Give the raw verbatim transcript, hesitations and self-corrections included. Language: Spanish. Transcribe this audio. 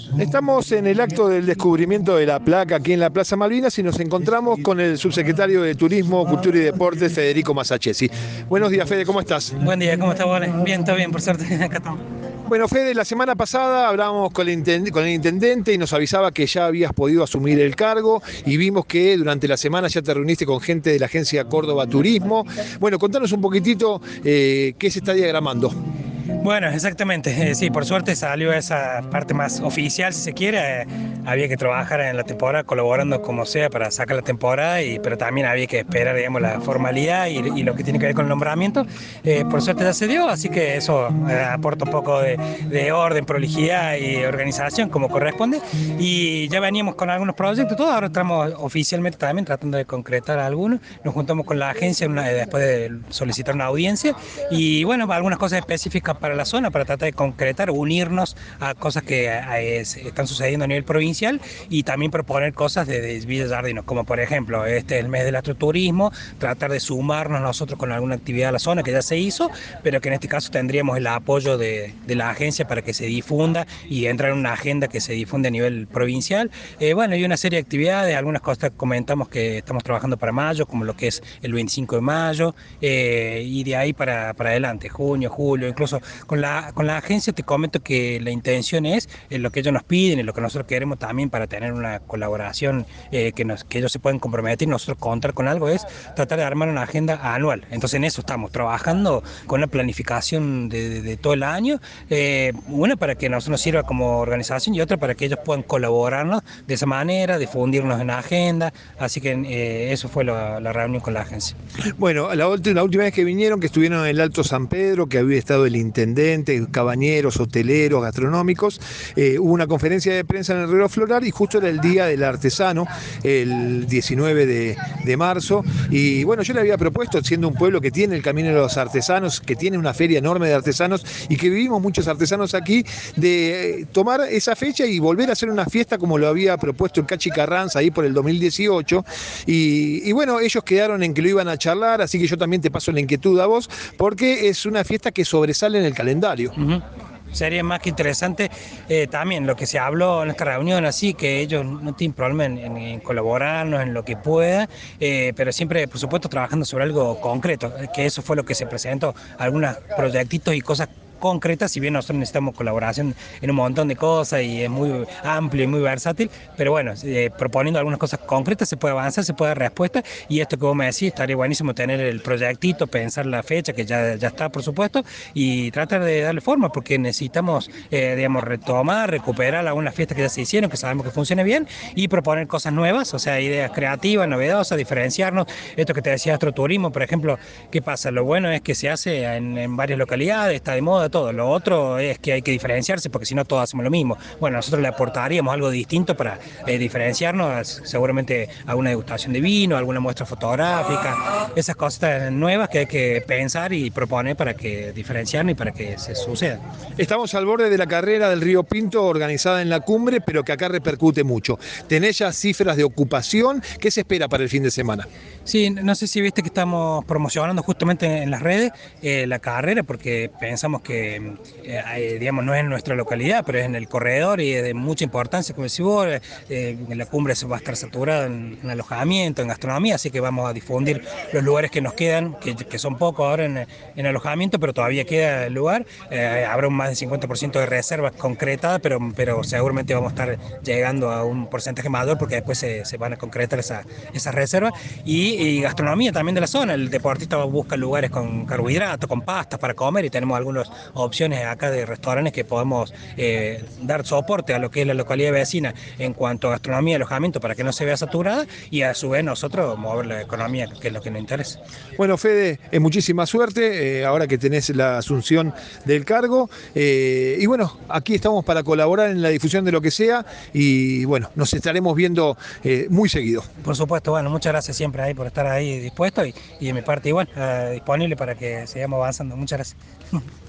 Estamos en el acto del descubrimiento de la placa aquí en la Plaza Malvinas y nos encontramos con el subsecretario de Turismo, Cultura y Deportes, Federico Masachesi. Buenos días, Fede, ¿cómo estás? Buen día, ¿cómo estás, Vale? Bien, todo bien, por suerte, acá estamos. Bueno, Fede, la semana pasada hablábamos con el, con el intendente y nos avisaba que ya habías podido asumir el cargo y vimos que durante la semana ya te reuniste con gente de la agencia Córdoba Turismo. Bueno, contanos un poquitito eh, qué se está diagramando. Bueno, exactamente, eh, sí, por suerte salió esa parte más oficial, si se quiere. Eh, había que trabajar en la temporada colaborando como sea para sacar la temporada, y, pero también había que esperar, digamos, la formalidad y, y lo que tiene que ver con el nombramiento. Eh, por suerte ya se dio, así que eso eh, aporta un poco de, de orden, prolijidad y organización como corresponde. Y ya veníamos con algunos proyectos, todo, ahora estamos oficialmente también tratando de concretar algunos. Nos juntamos con la agencia una, después de solicitar una audiencia y bueno, algunas cosas específicas para la zona, para tratar de concretar, unirnos a cosas que eh, están sucediendo a nivel provincial y también proponer cosas de, de Villa Jardino, como por ejemplo, este es el mes del astroturismo, tratar de sumarnos nosotros con alguna actividad a la zona que ya se hizo, pero que en este caso tendríamos el apoyo de, de la agencia para que se difunda y entrar en una agenda que se difunde a nivel provincial. Eh, bueno, hay una serie de actividades, algunas cosas comentamos que estamos trabajando para mayo, como lo que es el veinticinco de mayo, eh, y de ahí para, para adelante, junio, julio, incluso con la, con la agencia te comento que la intención es eh, lo que ellos nos piden y lo que nosotros queremos también para tener una colaboración eh, que, nos, que ellos se pueden comprometer y nosotros contar con algo, es tratar de armar una agenda anual. Entonces en eso estamos trabajando con la planificación de, de, de todo el año, eh, una para que nosotros nos sirva como organización y otra para que ellos puedan colaborarnos de esa manera, difundirnos en la agenda, así que eh, eso fue la, la reunión con la agencia. Bueno, la, la última vez que vinieron, que estuvieron en el Alto San Pedro, que había estado el intendente, cabañeros, hoteleros, gastronómicos, eh, hubo una conferencia de prensa en el Reloj Floral y justo era el Día del Artesano, el diecinueve de marzo, y bueno, yo le había propuesto, siendo un pueblo que tiene el Camino de los Artesanos, que tiene una feria enorme de artesanos y que vivimos muchos artesanos aquí, de tomar esa fecha y volver a hacer una fiesta como lo había propuesto el Cachi Carranza ahí por el dos mil dieciocho, y, y bueno, ellos quedaron en que lo iban a charlar, así que yo también te paso la inquietud a vos, porque es una fiesta que sobresale en el calendario. Uh-huh. Sería más que interesante eh, también lo que se habló en esta reunión, así que ellos no tienen problema en, en, en colaborarnos en lo que pueda, eh, pero siempre, por supuesto, trabajando sobre algo concreto, que eso fue lo que se presentó, algunos proyectitos y cosas concretas, si bien nosotros necesitamos colaboración en un montón de cosas y es muy amplio y muy versátil, pero bueno, eh, proponiendo algunas cosas concretas se puede avanzar, se puede dar respuesta, y esto que vos me decís, estaría buenísimo tener el proyectito, pensar la fecha, que ya, ya está por supuesto, y tratar de darle forma, porque necesitamos, eh, digamos, retomar, recuperar algunas fiestas que ya se hicieron, que sabemos que funcione bien, y proponer cosas nuevas, o sea, ideas creativas, novedosas, diferenciarnos. Esto que te decía, astroturismo, por ejemplo, ¿qué pasa? Lo bueno es que se hace en, en varias localidades, está de moda, todo. Lo otro es que hay que diferenciarse porque si no todos hacemos lo mismo. Bueno, nosotros le aportaríamos algo distinto para eh, diferenciarnos, seguramente alguna degustación de vino, alguna muestra fotográfica, esas cosas nuevas que hay que pensar y proponer para que diferenciarnos y para que se suceda. Estamos al borde de la carrera del Río Pinto organizada en la cumbre, pero que acá repercute mucho. ¿Tenés ya cifras de ocupación? ¿Qué se espera para el fin de semana? Sí, no sé si viste que estamos promocionando justamente en las redes eh, la carrera, porque pensamos que, eh, digamos, no es en nuestra localidad, pero es en el corredor y es de mucha importancia, como decís vos, eh, en la cumbre se va a estar saturada en, en alojamiento, en gastronomía, así que vamos a difundir los lugares que nos quedan, que, que son pocos ahora en, en alojamiento, pero todavía queda el lugar. Eh, habrá un más del cincuenta por ciento de reservas concretadas, pero, pero seguramente vamos a estar llegando a un porcentaje mayor porque después se, se van a concretar esas esa reservas. Y Y gastronomía también de la zona, el deportista busca lugares con carbohidratos, con pastas para comer, y tenemos algunas opciones acá de restaurantes que podemos eh, dar soporte a lo que es la localidad vecina en cuanto a gastronomía y alojamiento para que no se vea saturada, y a su vez nosotros mover la economía, que es lo que nos interesa. Bueno, Fede, eh, muchísima suerte eh, ahora que tenés la asunción del cargo, eh, y bueno, aquí estamos para colaborar en la difusión de lo que sea, y bueno, nos estaremos viendo eh, muy seguido. Por supuesto, bueno, muchas gracias siempre ahí por estar ahí dispuesto, y, y de mi parte igual, eh, disponible para que sigamos avanzando. Muchas gracias.